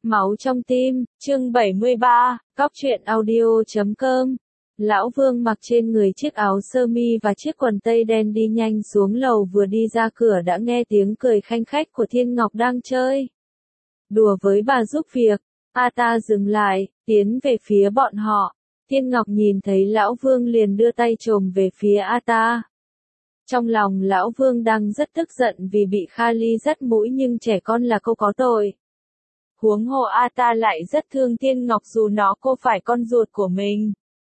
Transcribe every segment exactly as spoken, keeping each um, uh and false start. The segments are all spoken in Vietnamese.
Máu trong tim, chương bảy mươi ba, cóc truyện audio chấm com. Lão Vương mặc trên người chiếc áo sơ mi và chiếc quần tây đen đi nhanh xuống lầu, vừa đi ra cửa đã nghe tiếng cười khanh khách của Thiên Ngọc đang chơi đùa với bà giúp việc. A ta dừng lại, tiến về phía bọn họ. Thiên Ngọc nhìn thấy Lão Vương liền đưa tay chồm về phía A ta. Trong lòng Lão Vương đang rất tức giận vì bị Kha-li dắt mũi, nhưng trẻ con là cô có tội. Huống hồ A ta lại rất thương Thiên Ngọc dù nó cô phải con ruột của mình.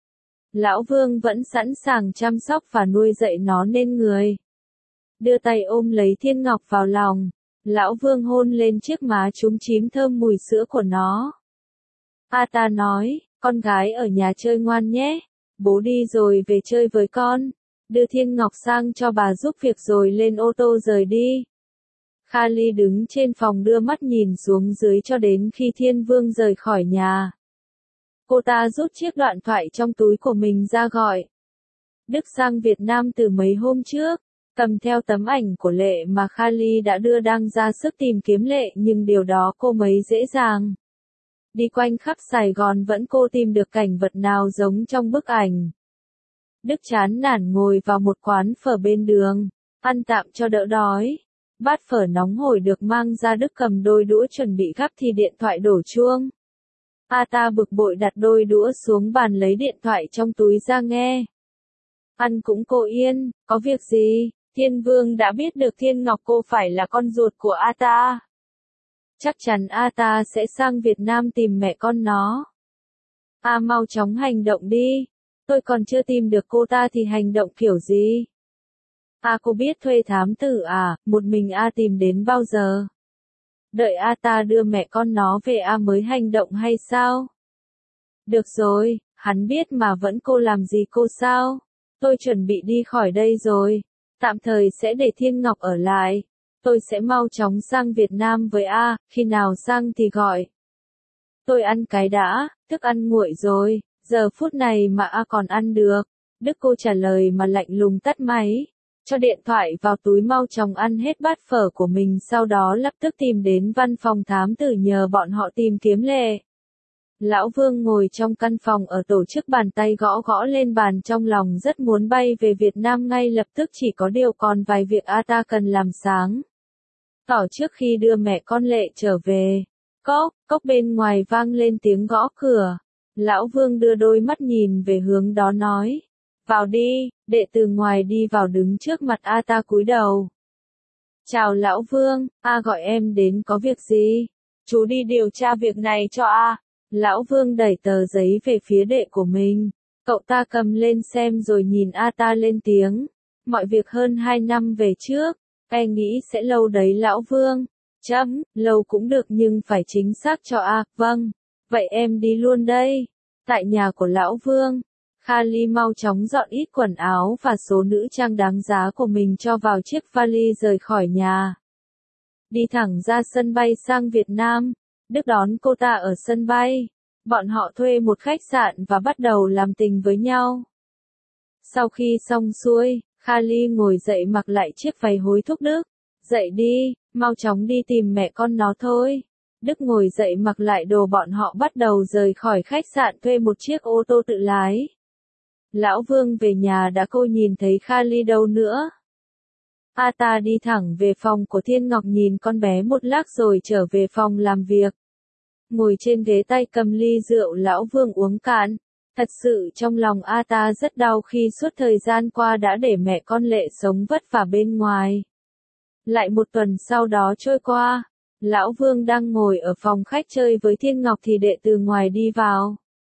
Lão Vương vẫn sẵn sàng chăm sóc và nuôi dạy nó nên người. Đưa tay ôm lấy Thiên Ngọc vào lòng. Lão Vương hôn lên chiếc má chúm chím thơm mùi sữa của nó. A ta nói, con gái ở nhà chơi ngoan nhé. Bố đi rồi về chơi với con. Đưa Thiên Ngọc sang cho bà giúp việc rồi lên ô tô rời đi. Kha-li đứng trên phòng đưa mắt nhìn xuống dưới cho đến khi Thiên Vương rời khỏi nhà. Cô ta rút chiếc điện thoại trong túi của mình ra gọi Đức sang Việt Nam từ mấy hôm trước, cầm theo tấm ảnh của Lệ mà Kha-li đã đưa đang ra sức tìm kiếm Lệ, nhưng điều đó cô mấy dễ dàng. Đi quanh khắp Sài Gòn vẫn cô tìm được cảnh vật nào giống trong bức ảnh. Đức chán nản ngồi vào một quán phở bên đường, ăn tạm cho đỡ đói. Bát phở nóng hổi được mang ra, Đức cầm đôi đũa chuẩn bị gắp thì điện thoại đổ chuông. A ta bực bội đặt đôi đũa xuống bàn, lấy điện thoại trong túi ra nghe. Ăn cũng cô yên, có việc gì? Thiên Vương đã biết được Thiên Ngọc cô phải là con ruột của A ta. Chắc chắn A ta sẽ sang Việt Nam tìm mẹ con nó. A mau chóng hành động đi. Tôi còn chưa tìm được cô ta thì hành động kiểu gì? A cô biết thuê thám tử à, một mình A tìm đến bao giờ? Đợi A ta đưa mẹ con nó về A mới hành động hay sao? Được rồi, hắn biết mà vẫn cô làm gì cô sao? Tôi chuẩn bị đi khỏi đây rồi. Tạm thời sẽ để Thiên Ngọc ở lại. Tôi sẽ mau chóng sang Việt Nam với A, khi nào sang thì gọi. Tôi ăn cái đã, thức ăn nguội rồi, giờ phút này mà A còn ăn được. Đức cô trả lời mà lạnh lùng tắt máy. Cho điện thoại vào túi, mau chóng ăn hết bát phở của mình, sau đó lập tức tìm đến văn phòng thám tử nhờ bọn họ tìm kiếm Lệ. Lão Vương ngồi trong căn phòng ở tổ chức, bàn tay gõ gõ lên bàn, trong lòng rất muốn bay về Việt Nam ngay lập tức, chỉ có điều còn vài việc A ta cần làm sáng tỏ trước khi đưa mẹ con Lệ trở về. Cốc, cốc bên ngoài vang lên tiếng gõ cửa. Lão Vương đưa đôi mắt nhìn về hướng đó nói. Vào đi. Đệ từ ngoài đi vào đứng trước mặt A ta cúi đầu. Chào Lão Vương, A gọi em đến có việc gì? Chú đi điều tra việc này cho A. Lão Vương đẩy tờ giấy về phía đệ của mình. Cậu ta cầm lên xem rồi nhìn A ta lên tiếng. Mọi việc hơn hai năm về trước. Em nghĩ sẽ lâu đấy Lão Vương. Chấm, lâu cũng được nhưng phải chính xác cho A. Vâng, vậy em đi luôn đây. Tại nhà của Lão Vương, Kha-li mau chóng dọn ít quần áo và số nữ trang đáng giá của mình cho vào chiếc vali rời khỏi nhà. Đi thẳng ra sân bay sang Việt Nam. Đức đón cô ta ở sân bay. Bọn họ thuê một khách sạn và bắt đầu làm tình với nhau. Sau khi xong xuôi, Kha-li ngồi dậy mặc lại chiếc váy hối thúc Đức. Dậy đi, mau chóng đi tìm mẹ con nó thôi. Đức ngồi dậy mặc lại đồ, bọn họ bắt đầu rời khỏi khách sạn, thuê một chiếc ô tô tự lái. Lão Vương về nhà đã cô nhìn thấy Kha-li đâu nữa. A ta đi thẳng về phòng của Thiên Ngọc, nhìn con bé một lát rồi trở về phòng làm việc. Ngồi trên ghế tay cầm ly rượu, Lão Vương uống cạn. Thật sự trong lòng A ta rất đau khi suốt thời gian qua đã để mẹ con Lệ sống vất vả bên ngoài. Lại một tuần sau đó trôi qua, Lão Vương đang ngồi ở phòng khách chơi với Thiên Ngọc thì đệ từ ngoài đi vào.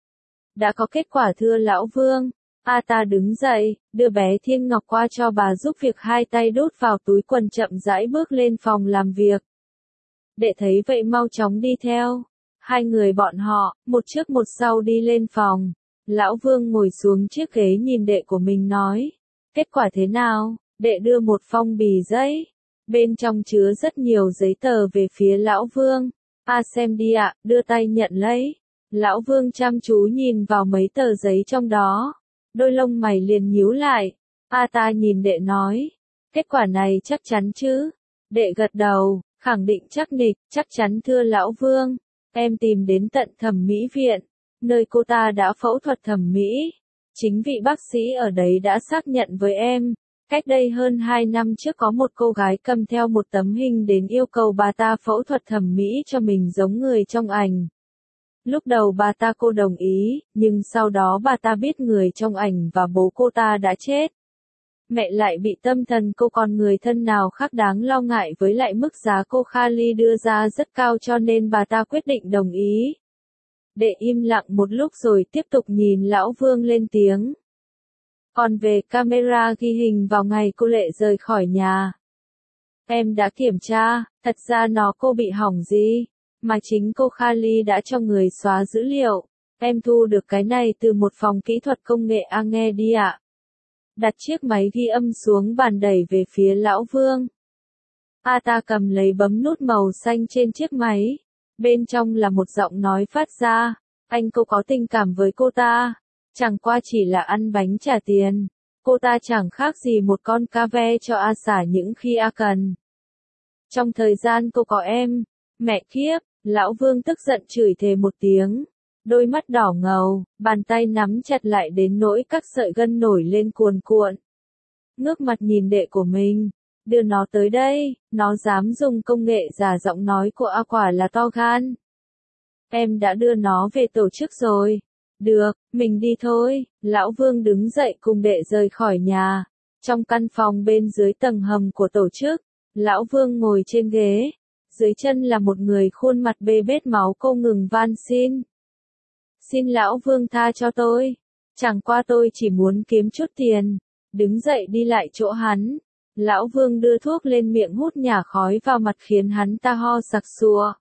Đã có kết quả thưa Lão Vương. A ta đứng dậy, đưa bé Thiên Ngọc qua cho bà giúp việc, hai tay đút vào túi quần chậm rãi bước lên phòng làm việc. Đệ thấy vậy mau chóng đi theo. Hai người bọn họ, một trước một sau đi lên phòng. Lão Vương ngồi xuống chiếc ghế nhìn đệ của mình nói. Kết quả thế nào? Đệ đưa một phong bì giấy. Bên trong chứa rất nhiều giấy tờ về phía Lão Vương. A xem đi ạ, đưa tay nhận lấy. Lão Vương chăm chú nhìn vào mấy tờ giấy trong đó. Đôi lông mày liền nhíu lại. A ta nhìn đệ nói. Kết quả này chắc chắn chứ? Đệ gật đầu, khẳng định chắc nịch, chắc chắn thưa Lão Vương. Em tìm đến tận thẩm mỹ viện, nơi cô ta đã phẫu thuật thẩm mỹ. Chính vị bác sĩ ở đấy đã xác nhận với em, cách đây hơn hai năm trước có một cô gái cầm theo một tấm hình đến yêu cầu bà ta phẫu thuật thẩm mỹ cho mình giống người trong ảnh. Lúc đầu bà ta cô đồng ý, nhưng sau đó bà ta biết người trong ảnh và bố cô ta đã chết. Mẹ lại bị tâm thần, cô còn người thân nào khác đáng lo ngại, với lại mức giá cô Kali đưa ra rất cao, cho nên bà ta quyết định đồng ý. Đệ im lặng một lúc rồi tiếp tục nhìn Lão Vương lên tiếng. Còn về camera ghi hình vào ngày cô Lệ rời khỏi nhà, em đã kiểm tra, thật ra nó cô bị hỏng gì, mà chính cô Kali đã cho người xóa dữ liệu. Em thu được cái này từ một phòng kỹ thuật công nghệ. À nghe đi ạ. Đặt chiếc máy ghi âm xuống bàn, đẩy về phía Lão Vương. A ta cầm lấy bấm nút màu xanh trên chiếc máy. Bên trong là một giọng nói phát ra. Anh cô có tình cảm với cô ta. Chẳng qua chỉ là ăn bánh trả tiền. Cô ta chẳng khác gì một con cá ve cho A xả những khi A cần. Trong thời gian cô có em, mẹ kiếp, Lão Vương tức giận chửi thề một tiếng. Đôi mắt đỏ ngầu, bàn tay nắm chặt lại đến nỗi các sợi gân nổi lên cuồn cuộn. Ngước mặt nhìn đệ của mình, đưa nó tới đây, nó dám dùng công nghệ giả giọng nói của A quả là to gan. Em đã đưa nó về tổ chức rồi. Được, mình đi thôi. Lão Vương đứng dậy cùng đệ rời khỏi nhà. Trong căn phòng bên dưới tầng hầm của tổ chức, Lão Vương ngồi trên ghế. Dưới chân là một người khuôn mặt bê bết máu, không ngừng van xin. Xin Lão Vương tha cho tôi. Chẳng qua tôi chỉ muốn kiếm chút tiền. Đứng dậy đi lại chỗ hắn. Lão Vương đưa thuốc lên miệng hút nhả khói vào mặt khiến hắn ta ho sặc sụa.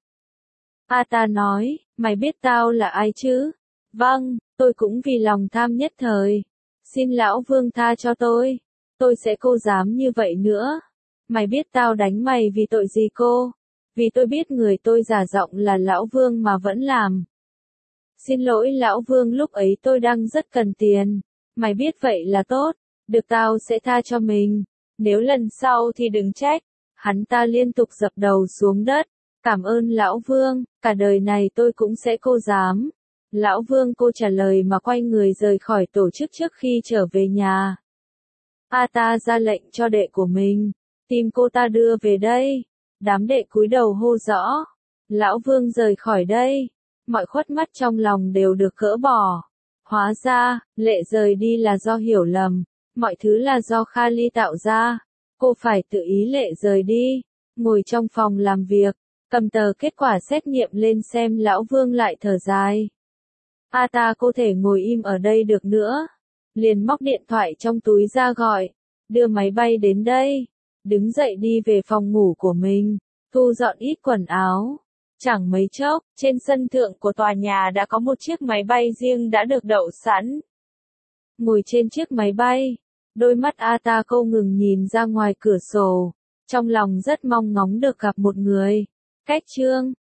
A ta nói, mày biết tao là ai chứ? Vâng, tôi cũng vì lòng tham nhất thời. Xin Lão Vương tha cho tôi. Tôi sẽ cô dám như vậy nữa. Mày biết tao đánh mày vì tội gì cô? Vì tôi biết người tôi giả giọng là Lão Vương mà vẫn làm. Xin lỗi Lão Vương, lúc ấy tôi đang rất cần tiền. Mày biết vậy là tốt. Được, tao sẽ tha cho mình. Nếu lần sau thì đừng trách. Hắn ta liên tục dập đầu xuống đất. Cảm ơn Lão Vương, cả đời này tôi cũng sẽ cô dám. Lão Vương cô trả lời mà quay người rời khỏi tổ chức. Trước khi trở về nhà, A ta ra lệnh cho đệ của mình, tìm cô ta đưa về đây. Đám đệ cúi đầu hô rõ. Lão Vương rời khỏi đây. Mọi khuất mắt trong lòng đều được gỡ bỏ. Hóa ra, Lệ rời đi là do hiểu lầm. Mọi thứ là do Kali tạo ra. Cô phải tự ý Lệ rời đi. Ngồi trong phòng làm việc, cầm tờ kết quả xét nghiệm lên xem. Lão Vương lại thở dài. A ta cô thể ngồi im ở đây được nữa. Liền móc điện thoại trong túi ra gọi. Đưa máy bay đến đây. Đứng dậy đi về phòng ngủ của mình. Thu dọn ít quần áo. Chẳng mấy chốc, trên sân thượng của tòa nhà đã có một chiếc máy bay riêng đã được đậu sẵn. Ngồi trên chiếc máy bay, đôi mắt A ta không ngừng nhìn ra ngoài cửa sổ. Trong lòng rất mong ngóng được gặp một người. Cách chương